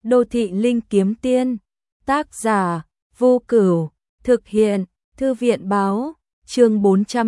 Đô thị linh kiếm tiên, tác giả, Vô Cửu, thực hiện, Thư viện báo, chương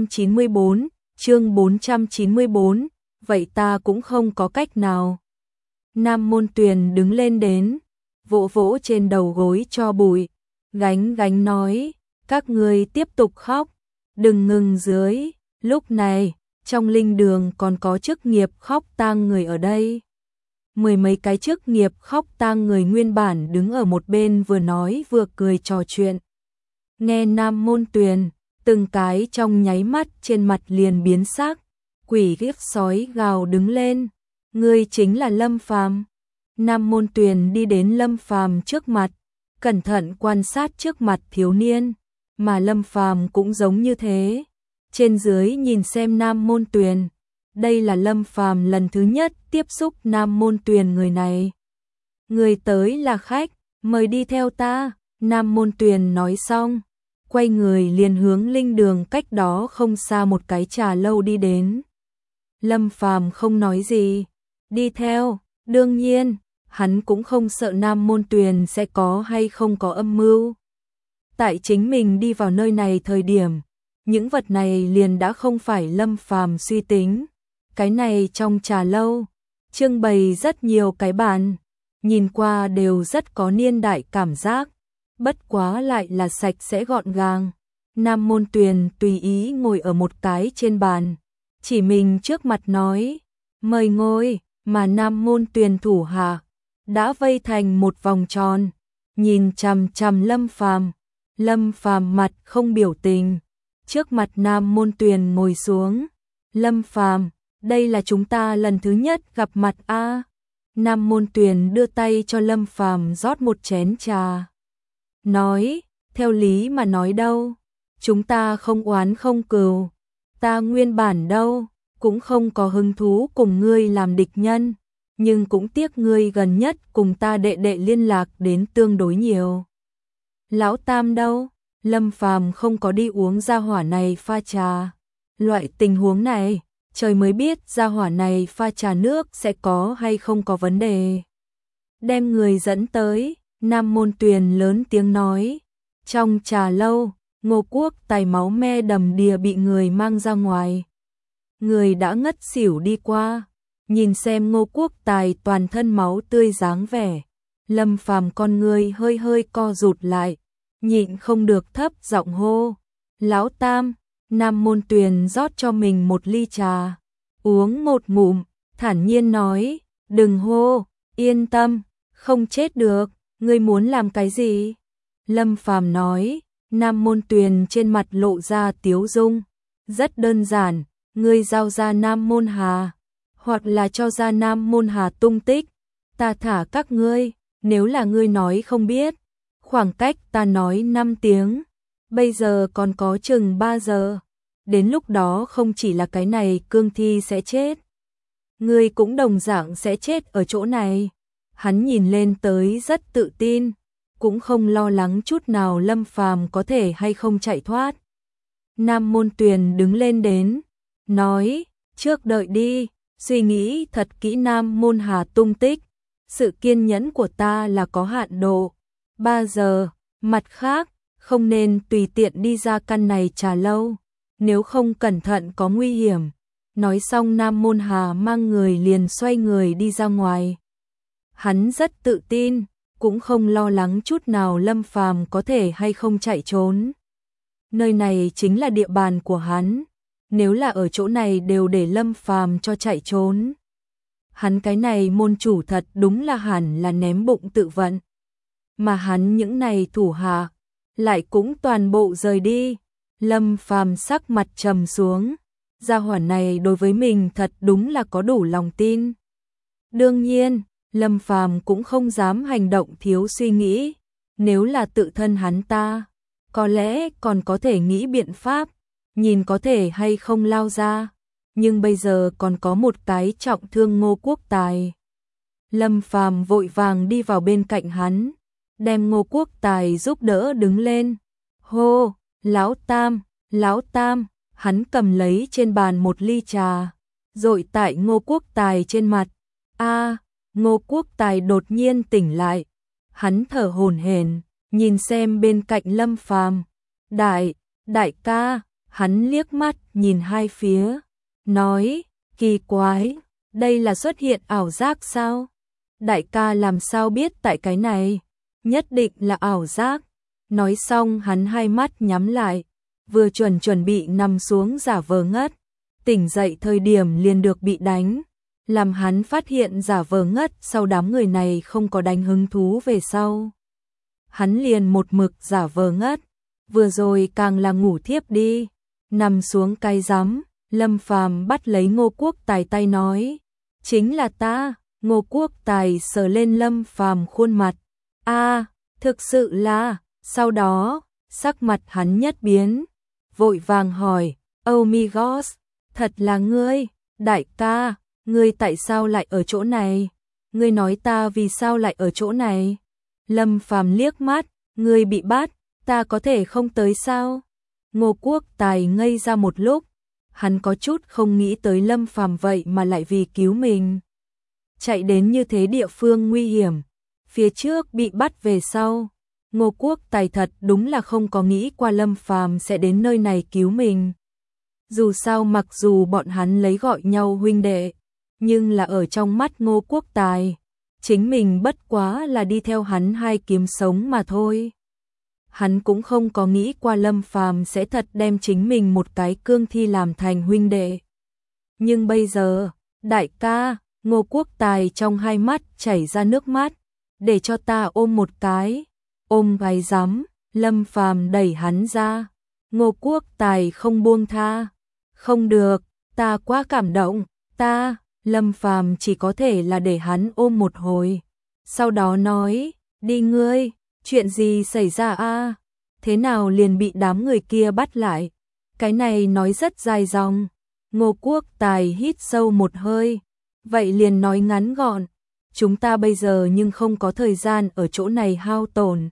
494, vậy ta cũng không có cách nào. Nam Môn Tuyền đứng lên đến, vỗ vỗ trên đầu gối cho bụi, gánh gánh nói, các ngươi tiếp tục khóc, đừng ngừng dưới, lúc này, trong linh đường còn có chức nghiệp khóc tang người ở đây. Mười mấy cái chức nghiệp khóc tang người nguyên bản đứng ở một bên vừa nói vừa cười trò chuyện. Nghe Nam Môn Tuyền, từng cái trong nháy mắt trên mặt liền biến sắc, quỷ ghiếc sói gào đứng lên, ngươi chính là Lâm Phàm. Nam Môn Tuyền đi đến Lâm Phàm trước mặt, cẩn thận quan sát trước mặt thiếu niên, mà Lâm Phàm cũng giống như thế. Trên dưới nhìn xem Nam Môn Tuyền, đây là Lâm Phàm lần thứ nhất tiếp xúc Nam Môn Tuyền người này. Người tới là khách, mời đi theo ta, Nam Môn Tuyền nói xong, quay người liền hướng linh đường cách đó không xa một cái trà lâu đi đến. Lâm Phàm không nói gì, đi theo, đương nhiên, hắn cũng không sợ Nam Môn Tuyền sẽ có hay không có âm mưu. Tại chính mình đi vào nơi này thời điểm, những vật này liền đã không phải Lâm Phàm suy tính. Cái này trong trà lâu, trưng bày rất nhiều cái bàn, nhìn qua đều rất có niên đại cảm giác, bất quá lại là sạch sẽ gọn gàng. Nam Môn Tuyền tùy ý ngồi ở một cái trên bàn, chỉ mình trước mặt nói, mời ngồi, mà Nam Môn Tuyền thủ hạ đã vây thành một vòng tròn, nhìn chằm chằm Lâm Phàm. Lâm Phàm mặt không biểu tình, trước mặt Nam Môn Tuyền ngồi xuống. Lâm Phàm, đây là chúng ta lần thứ nhất gặp mặt a. Nam Môn Tuyền đưa tay cho Lâm Phàm rót một chén trà. Nói, theo lý mà nói đâu, chúng ta không oán không cừu, ta nguyên bản đâu, cũng không có hứng thú cùng ngươi làm địch nhân, nhưng cũng tiếc ngươi gần nhất cùng ta đệ đệ liên lạc đến tương đối nhiều. Lão Tam đâu? Lâm Phàm không có đi uống gia hỏa này pha trà. Loại tình huống này, trời mới biết gia hỏa này pha trà nước sẽ có hay không có vấn đề. Đem người dẫn tới, Nam Môn Tuyền lớn tiếng nói. Trong trà lâu, Ngô Quốc Tài máu me đầm đìa bị người mang ra ngoài. Người đã ngất xỉu đi qua, nhìn xem Ngô Quốc Tài toàn thân máu tươi dáng vẻ. Lâm Phàm con người hơi hơi co rụt lại, nhịn không được thấp giọng hô. Lão Tam, Nam Môn Tuyền rót cho mình một ly trà, uống một ngụm, thản nhiên nói, đừng hô, yên tâm, không chết được, ngươi muốn làm cái gì? Lâm Phàm nói. Nam Môn Tuyền trên mặt lộ ra tiếu dung, rất đơn giản, ngươi giao ra Nam Môn Hà, hoặc là cho ra Nam Môn Hà tung tích, ta thả các ngươi. Nếu là ngươi nói không biết, khoảng cách ta nói 5 tiếng, bây giờ còn có chừng 3 giờ, đến lúc đó không chỉ là cái này cương thi sẽ chết, ngươi cũng đồng dạng sẽ chết ở chỗ này. Hắn nhìn lên tới rất tự tin, cũng không lo lắng chút nào Lâm Phàm có thể hay không chạy thoát. Nam Môn Tuyền đứng lên đến, nói, trước đợi đi, suy nghĩ thật kỹ Nam Môn Hà tung tích. Sự kiên nhẫn của ta là có hạn độ, 3 giờ, mặt khác, không nên tùy tiện đi ra căn này trà lâu, nếu không cẩn thận có nguy hiểm. Nói xong Nam Môn Hà mang người liền xoay người đi ra ngoài. Hắn rất tự tin, cũng không lo lắng chút nào Lâm Phàm có thể hay không chạy trốn. Nơi này chính là địa bàn của hắn, nếu là ở chỗ này đều để Lâm Phàm cho chạy trốn. Hắn cái này môn chủ thật đúng là hẳn là ném bụng tự vận. Mà hắn những này thủ hạ, lại cũng toàn bộ rời đi. Lâm Phàm sắc mặt trầm xuống, gia hỏa này đối với mình thật đúng là có đủ lòng tin. Đương nhiên, Lâm Phàm cũng không dám hành động thiếu suy nghĩ, nếu là tự thân hắn ta, có lẽ còn có thể nghĩ biện pháp, nhìn có thể hay không lao ra. Nhưng bây giờ còn có một cái trọng thương Ngô Quốc Tài. Lâm Phàm vội vàng đi vào bên cạnh hắn, đem Ngô Quốc Tài giúp đỡ đứng lên. Hô, Lão Tam, hắn cầm lấy trên bàn một ly trà, dội tại Ngô Quốc Tài trên mặt. A, Ngô Quốc Tài đột nhiên tỉnh lại, hắn thở hổn hển, nhìn xem bên cạnh Lâm Phàm. Đại ca, hắn liếc mắt nhìn hai phía, nói, kỳ quái, đây là xuất hiện ảo giác sao? Đại ca làm sao biết tại cái này? Nhất định là ảo giác. Nói xong hắn hai mắt nhắm lại, vừa chuẩn bị nằm xuống giả vờ ngất. Tỉnh dậy thời điểm liền được bị đánh, làm hắn phát hiện giả vờ ngất sau đám người này không có đánh hứng thú về sau. Hắn liền một mực giả vờ ngất, vừa rồi càng là ngủ thiếp đi, nằm xuống cái rắm. Lâm Phàm bắt lấy Ngô Quốc Tài tay nói, chính là ta. Ngô Quốc Tài sờ lên Lâm Phàm khuôn mặt, thực sự là. Sau đó, sắc mặt hắn nhất biến, vội vàng hỏi, oh my gosh, thật là ngươi, đại ca, ngươi tại sao lại ở chỗ này? Ngươi nói ta vì sao lại ở chỗ này? Lâm Phàm liếc mắt, ngươi bị bắt, ta có thể không tới sao? Ngô Quốc Tài ngây ra một lúc, hắn có chút không nghĩ tới Lâm Phàm vậy mà lại vì cứu mình chạy đến như thế địa phương nguy hiểm, phía trước bị bắt về sau. Ngô Quốc Tài thật đúng là không có nghĩ qua Lâm Phàm sẽ đến nơi này cứu mình. Dù sao mặc dù bọn hắn lấy gọi nhau huynh đệ, nhưng là ở trong mắt Ngô Quốc Tài, chính mình bất quá là đi theo hắn hai kiếm sống mà thôi. Hắn cũng không có nghĩ qua Lâm Phàm sẽ thật đem chính mình một cái cương thi làm thành huynh đệ. Nhưng bây giờ, đại ca, Ngô Quốc Tài trong hai mắt chảy ra nước mắt, để cho ta ôm một cái. Ôm cái rắm, Lâm Phàm đẩy hắn ra. Ngô Quốc Tài không buông tha. Không được, ta quá cảm động, Lâm Phàm chỉ có thể là để hắn ôm một hồi. Sau đó nói, đi ngươi, chuyện gì xảy ra a? Thế nào liền bị đám người kia bắt lại? Cái này nói rất dài dòng. Ngô Quốc Tài hít sâu một hơi, vậy liền nói ngắn gọn. Chúng ta bây giờ nhưng không có thời gian ở chỗ này hao tổn.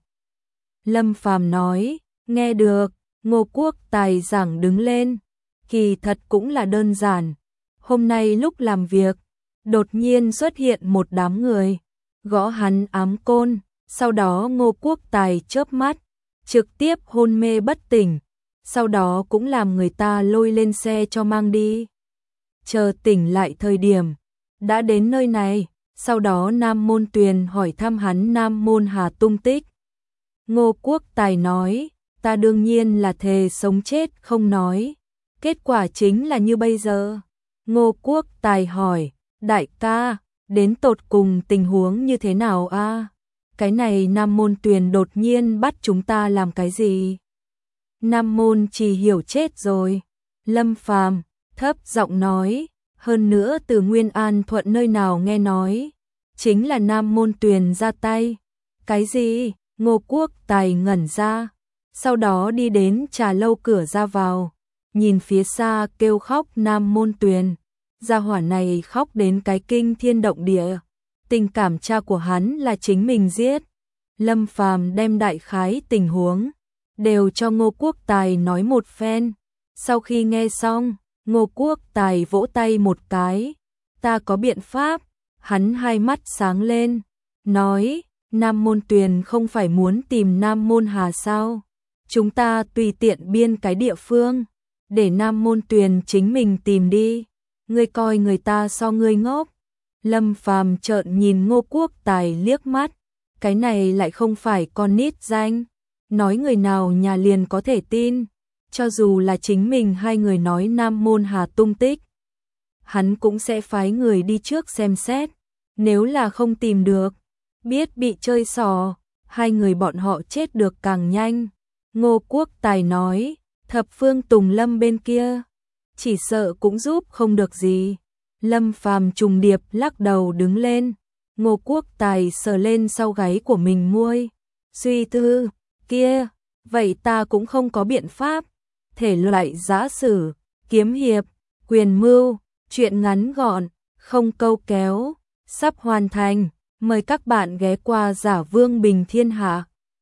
Lâm Phàm nói, nghe được. Ngô Quốc Tài giảng đứng lên, kỳ thật cũng là đơn giản. Hôm nay lúc làm việc, đột nhiên xuất hiện một đám người, gõ hắn ám côn, sau đó Ngô Quốc Tài chớp mắt, trực tiếp hôn mê bất tỉnh, sau đó cũng làm người ta lôi lên xe cho mang đi. Chờ tỉnh lại thời điểm, đã đến nơi này, sau đó Nam Môn Tuyền hỏi thăm hắn Nam Môn Hà tung tích. Ngô Quốc Tài nói, ta đương nhiên là thề sống chết không nói. Kết quả chính là như bây giờ. Ngô Quốc Tài hỏi, đại ca, đến tột cùng tình huống như thế nào a? Cái này Nam Môn Tuyền đột nhiên bắt chúng ta làm cái gì? Nam Môn chỉ hiểu chết rồi. Lâm Phàm thấp giọng nói, hơn nữa từ Nguyên An Thuận nơi nào nghe nói, chính là Nam Môn Tuyền ra tay. Cái gì? Ngô Quốc Tài ngẩn ra, sau đó đi đến trà lâu cửa ra vào, nhìn phía xa kêu khóc Nam Môn Tuyền. Gia hỏa này khóc đến cái kinh thiên động địa, tình cảm cha của hắn là chính mình giết. Lâm Phàm đem đại khái tình huống đều cho Ngô Quốc Tài nói một phen. Sau khi nghe xong, Ngô Quốc Tài vỗ tay một cái, ta có biện pháp. Hắn hai mắt sáng lên, nói, Nam Môn Tuyền không phải muốn tìm Nam Môn Hà sao? Chúng ta tùy tiện biên cái địa phương, để Nam Môn Tuyền chính mình tìm đi. Ngươi coi người ta so ngươi ngốc. Lâm Phàm trợn nhìn Ngô Quốc Tài liếc mắt, cái này lại không phải con nít danh, nói người nào nhà liền có thể tin. Cho dù là chính mình hai người nói Nam Môn Hà tung tích, hắn cũng sẽ phái người đi trước xem xét. Nếu là không tìm được, biết bị chơi xò, hai người bọn họ chết được càng nhanh. Ngô Quốc Tài nói, Thập Phương Tùng Lâm bên kia, chỉ sợ cũng giúp không được gì. Lâm Phàm trùng điệp lắc đầu đứng lên. Ngô Quốc Tài sờ lên sau gáy của mình muôi, suy tư, kia, vậy ta cũng không có biện pháp. Thể loại giã sử, kiếm hiệp, quyền mưu, truyện ngắn gọn, không câu kéo, sắp hoàn thành. Mời các bạn ghé qua Giả Vương Bình Thiên Hạ.